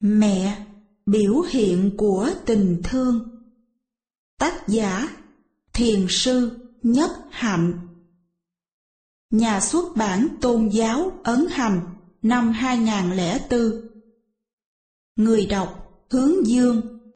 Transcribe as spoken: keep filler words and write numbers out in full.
Mẹ, biểu hiện của tình thương. Tác giả Thiền sư Nhất Hạnh. Nhà xuất bản Tôn giáo Ấn Hành, năm hai nghìn không trăm lẻ bốn. Người đọc Hướng Dương.